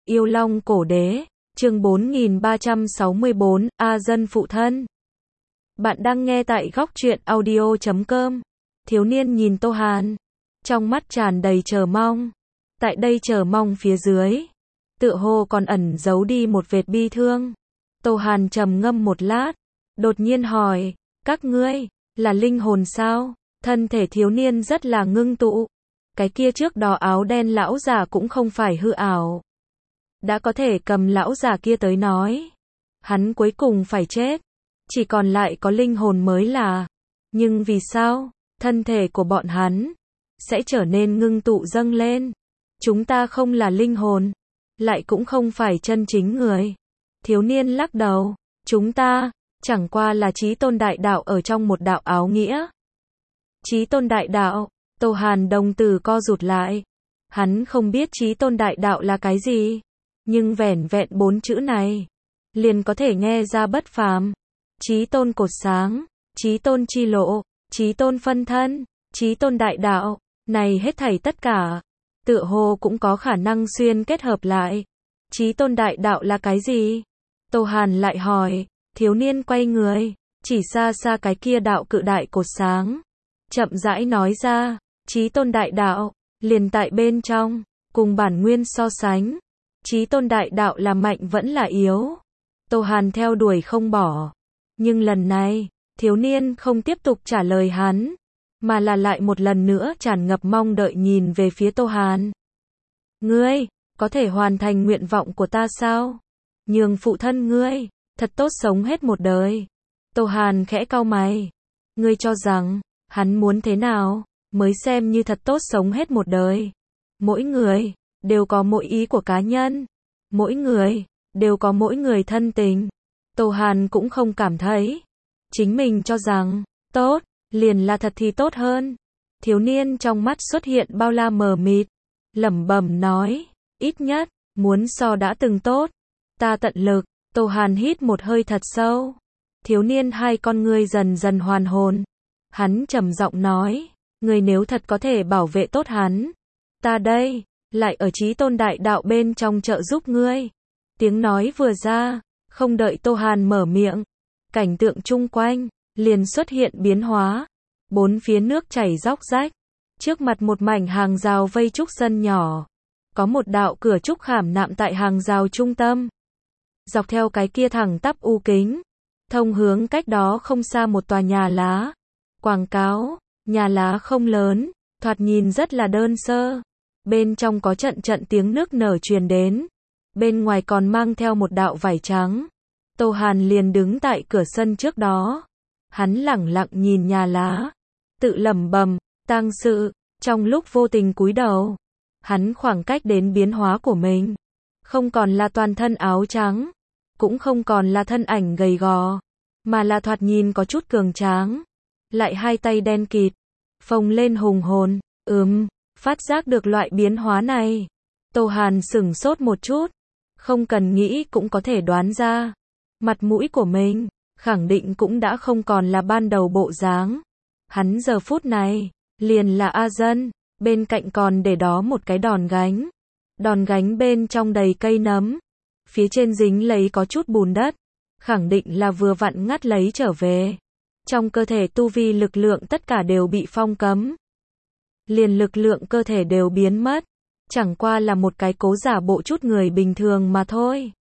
Yêu Long Cổ Đế, chương 4364, A Dân Phụ Thân. Bạn đang nghe tại góc truyện audio.com. Thiếu niên nhìn Tô Hàn, trong mắt tràn đầy chờ mong. Tại đây chờ mong phía dưới, tựa hồ còn ẩn giấu đi một vệt bi thương. Tô Hàn trầm ngâm một lát, đột nhiên hỏi, các ngươi, là linh hồn sao? Thân thể thiếu niên rất là ngưng tụ. Cái kia trước đó áo đen lão già cũng không phải hư ảo. Đã có thể cầm lão già kia tới nói. Hắn cuối cùng phải chết. Chỉ còn lại có linh hồn mới là. Nhưng vì sao, thân thể của bọn hắn sẽ trở nên ngưng tụ dâng lên? Chúng ta không là linh hồn, lại cũng không phải chân chính người. Thiếu niên lắc đầu, chúng ta chẳng qua là chí tôn đại đạo ở trong một đạo áo nghĩa. Chí tôn đại đạo, Tô Hàn đồng tử co rụt lại. Hắn không biết chí tôn đại đạo là cái gì, nhưng vẻn vẹn 4 chữ này liền có thể nghe ra bất phàm. Chí tôn cột sáng, chí tôn chi lộ, chí tôn phân thân, chí tôn đại đạo, này hết thảy tất cả, tựa hồ cũng có khả năng xuyên kết hợp lại. Chí tôn đại đạo là cái gì? Tô Hàn lại hỏi. Thiếu niên quay người, chỉ xa xa cái kia đạo cự đại cột sáng, chậm rãi nói ra, chí tôn đại đạo, liền tại bên trong, cùng bản nguyên so sánh, chí tôn đại đạo là mạnh vẫn là yếu? Tô Hàn theo đuổi không bỏ, nhưng lần này, thiếu niên không tiếp tục trả lời hắn, mà là lại một lần nữa tràn ngập mong đợi nhìn về phía Tô Hàn. Ngươi, có thể hoàn thành nguyện vọng của ta sao? Nhường phụ thân ngươi thật tốt sống hết một đời. Tô Hàn khẽ cau mày. Ngươi cho rằng, hắn muốn thế nào, mới xem như thật tốt sống hết một đời? Mỗi người, đều có mỗi ý của cá nhân. Mỗi người, đều có mỗi người thân tình. Tô Hàn cũng không cảm thấy. Chính mình cho rằng, tốt, liền là thật thì tốt hơn. Thiếu niên trong mắt xuất hiện bao la mờ mịt. Lẩm bẩm nói, ít nhất, muốn so đã từng tốt. Ta tận lực. Tô Hàn hít một hơi thật sâu. Thiếu niên hai con ngươi dần dần hoàn hồn. Hắn trầm giọng nói, ngươi nếu thật có thể bảo vệ tốt hắn, ta đây, lại ở chí tôn đại đạo bên trong trợ giúp ngươi. Tiếng nói vừa ra, không đợi Tô Hàn mở miệng, cảnh tượng chung quanh liền xuất hiện biến hóa. Bốn phía nước chảy róc rách, trước mặt một mảnh hàng rào vây trúc sân nhỏ, có một đạo cửa trúc khảm nạm tại hàng rào trung tâm. Dọc theo cái kia thẳng tắp u kính, thông hướng cách đó không xa một tòa nhà lá. Quảng cáo, nhà lá không lớn, thoạt nhìn rất là đơn sơ. Bên trong có trận trận tiếng nước nở truyền đến. Bên ngoài còn mang theo một đạo vải trắng. Tô Hàn liền đứng tại cửa sân trước đó. Hắn lẳng lặng nhìn nhà lá, tự lẩm bẩm, tang sự, trong lúc vô tình cúi đầu. Hắn khoảng cách đến biến hóa của mình. Không còn là toàn thân áo trắng, cũng không còn là thân ảnh gầy gò, mà là thoạt nhìn có chút cường tráng, lại hai tay đen kịt, phồng lên hùng hồn. Phát giác được loại biến hóa này, Tô Hàn sửng sốt một chút, không cần nghĩ cũng có thể đoán ra, mặt mũi của mình, khẳng định cũng đã không còn là ban đầu bộ dáng. Hắn giờ phút này, liền là A Dân, bên cạnh còn để đó một cái đòn gánh. Đòn gánh bên trong đầy cây nấm, phía trên dính lấy có chút bùn đất, khẳng định là vừa vặn ngắt lấy trở về. Trong cơ thể tu vi lực lượng tất cả đều bị phong cấm. Liền lực lượng cơ thể đều biến mất, chẳng qua là một cái cố giả bộ chút người bình thường mà thôi.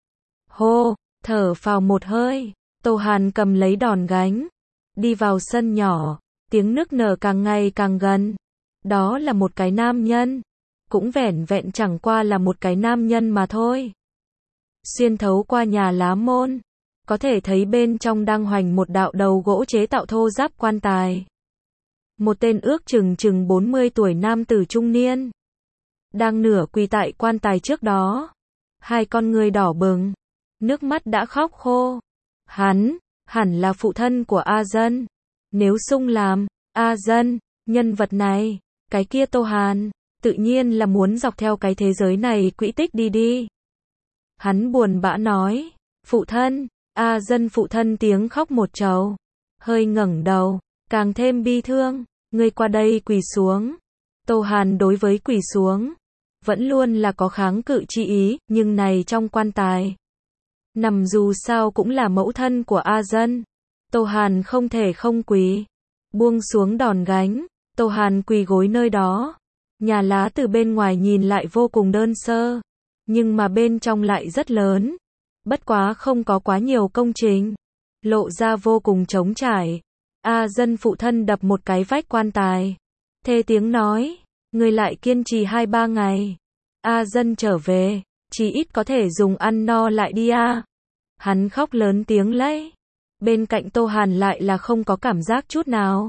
Hô, thở phào một hơi, Tô Hàn cầm lấy đòn gánh, đi vào sân nhỏ, tiếng nước nở càng ngày càng gần. Đó là một cái nam nhân. Cũng vẻn vẹn chẳng qua là một cái nam nhân mà thôi. Xuyên thấu qua nhà lá môn, có thể thấy bên trong đang hoành một đạo đầu gỗ chế tạo thô ráp quan tài. Một tên ước chừng 40 tuổi nam tử trung niên, đang nửa quỳ tại quan tài trước đó. Hai con ngươi đỏ bừng, nước mắt đã khóc khô. Hắn, hẳn là phụ thân của A Dân. Nếu xung làm A Dân, nhân vật này, cái kia Tô Hàn tự nhiên là muốn dọc theo cái thế giới này quỹ tích đi. Hắn buồn bã nói, phụ thân. A Dân phụ thân tiếng khóc một trầu, hơi ngẩng đầu, càng thêm bi thương, ngươi qua đây quỳ xuống. Tô Hàn đối với quỳ xuống, vẫn luôn là có kháng cự chi ý, nhưng này trong quan tài nằm dù sao cũng là mẫu thân của A Dân. Tô Hàn không thể không quỳ. Buông xuống đòn gánh, Tô Hàn quỳ gối nơi đó. Nhà lá từ bên ngoài nhìn lại vô cùng đơn sơ, nhưng mà bên trong lại rất lớn. Bất quá không có quá nhiều công trình, lộ ra vô cùng trống trải. A Dân phụ thân đập một cái vách quan tài, thê tiếng nói, người lại kiên trì 2-3 ngày. A Dân trở về, chí ít có thể dùng ăn no lại đi a. Hắn khóc lớn tiếng lấy. Bên cạnh Tô Hàn lại là không có cảm giác chút nào.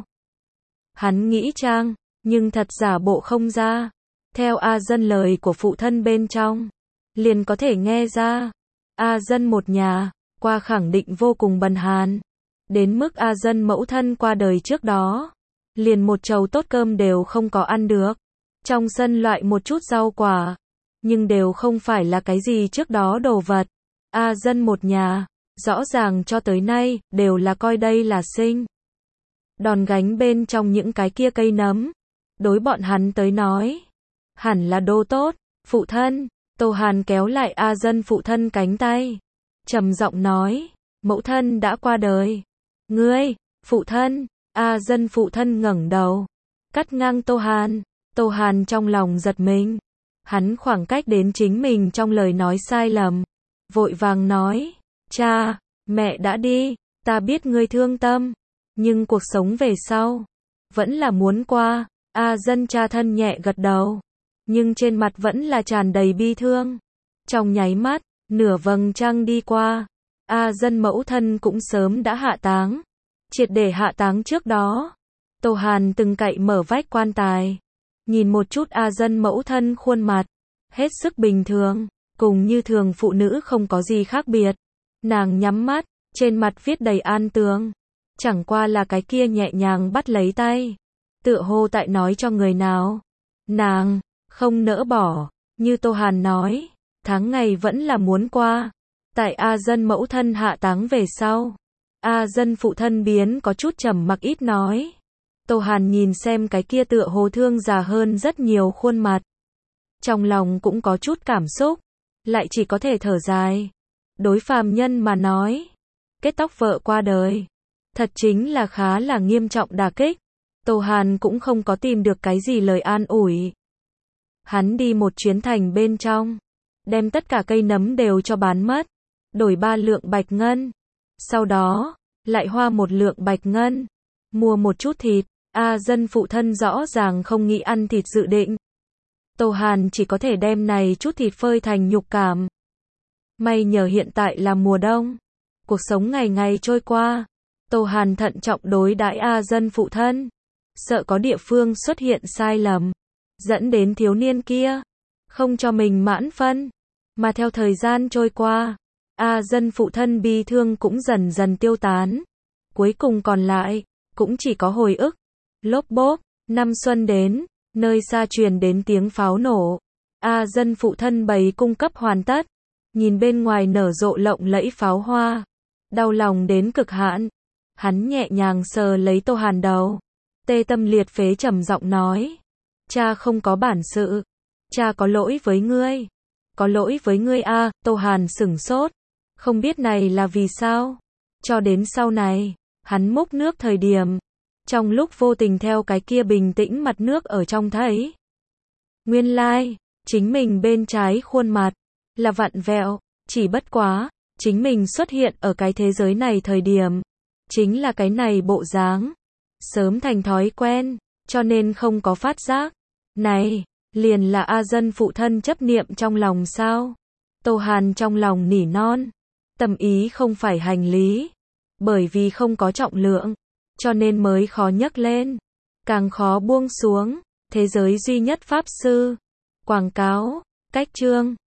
Hắn nghĩ trang, nhưng thật giả bộ không ra. Theo A Dân lời của phụ thân bên trong, liền có thể nghe ra. A Dân một nhà, qua khẳng định vô cùng bần hàn. Đến mức A Dân mẫu thân qua đời trước đó, liền một chầu tốt cơm đều không có ăn được. Trong sân loại một chút rau quả, nhưng đều không phải là cái gì trước đó đồ vật. A Dân một nhà, rõ ràng cho tới nay, đều là coi đây là sinh. Đòn gánh bên trong những cái kia cây nấm, đối bọn hắn tới nói, hẳn là đồ tốt. Phụ thân, Tô Hàn kéo lại A Dân phụ thân cánh tay, trầm giọng nói, mẫu thân đã qua đời. Ngươi, phụ thân, A Dân phụ thân ngẩng đầu, cắt ngang Tô Hàn. Tô Hàn trong lòng giật mình, hắn khoảng cách đến chính mình trong lời nói sai lầm, vội vàng nói, cha, mẹ đã đi, ta biết ngươi thương tâm, nhưng cuộc sống về sau, vẫn là muốn qua. A Dân cha thân nhẹ gật đầu, nhưng trên mặt vẫn là tràn đầy bi thương. Trong nháy mắt, nửa vầng trăng đi qua, A Dân mẫu thân cũng sớm đã hạ táng. Triệt để hạ táng trước đó, Tô Hàn từng cậy mở vách quan tài, nhìn một chút A Dân mẫu thân khuôn mặt, hết sức bình thường, cùng như thường phụ nữ không có gì khác biệt. Nàng nhắm mắt, trên mặt viết đầy an tường, chẳng qua là cái kia nhẹ nhàng bắt lấy tay, tựa hồ tại nói cho người nào, nàng không nỡ bỏ. Như Tô Hàn nói, tháng ngày vẫn là muốn qua. Tại A Dân mẫu thân hạ táng về sau, A Dân phụ thân biến có chút trầm mặc ít nói. Tô Hàn nhìn xem cái kia tựa hồ thương già hơn rất nhiều khuôn mặt, trong lòng cũng có chút cảm xúc, lại chỉ có thể thở dài. Đối phàm nhân mà nói, kết tóc vợ qua đời, thật chính là khá là nghiêm trọng đả kích. Tô Hàn cũng không có tìm được cái gì lời an ủi. Hắn đi một chuyến thành bên trong, đem tất cả cây nấm đều cho bán mất, đổi 3 lượng bạch ngân. Sau đó, lại hoa 1 lượng bạch ngân, mua một chút thịt. A Dân phụ thân rõ ràng không nghĩ ăn thịt dự định. Tô Hàn chỉ có thể đem này chút thịt phơi thành nhục cảm. May nhờ hiện tại là mùa đông, cuộc sống ngày ngày trôi qua, Tô Hàn thận trọng đối đãi A Dân phụ thân, sợ có địa phương xuất hiện sai lầm, dẫn đến thiếu niên kia không cho mình mãn phân. Mà theo thời gian trôi qua, A Dân phụ thân bi thương cũng dần dần tiêu tán. Cuối cùng còn lại, cũng chỉ có hồi ức. Lốp bốp, năm xuân đến, nơi xa truyền đến tiếng pháo nổ. A Dân phụ thân bày cung cấp hoàn tất, nhìn bên ngoài nở rộ lộng lẫy pháo hoa, đau lòng đến cực hạn. Hắn nhẹ nhàng sờ lấy Tô Hàn đầu, tê tâm liệt phế trầm giọng nói, cha không có bản sự, cha có lỗi với ngươi, có lỗi với ngươi a. Tô Hàn sửng sốt, không biết này là vì sao. Cho đến sau này, hắn múc nước thời điểm, trong lúc vô tình theo cái kia bình tĩnh mặt nước ở trong thấy, nguyên lai, chính mình bên trái khuôn mặt là vặn vẹo, chỉ bất quá, chính mình xuất hiện ở cái thế giới này thời điểm, chính là cái này bộ dáng, sớm thành thói quen, cho nên không có phát giác. Này, liền là A Dân phụ thân chấp niệm trong lòng sao? Tô Hàn trong lòng nỉ non, tâm ý không phải hành lý, bởi vì không có trọng lượng, cho nên mới khó nhấc lên, càng khó buông xuống. Thế giới duy nhất pháp sư. Quảng cáo, cách chương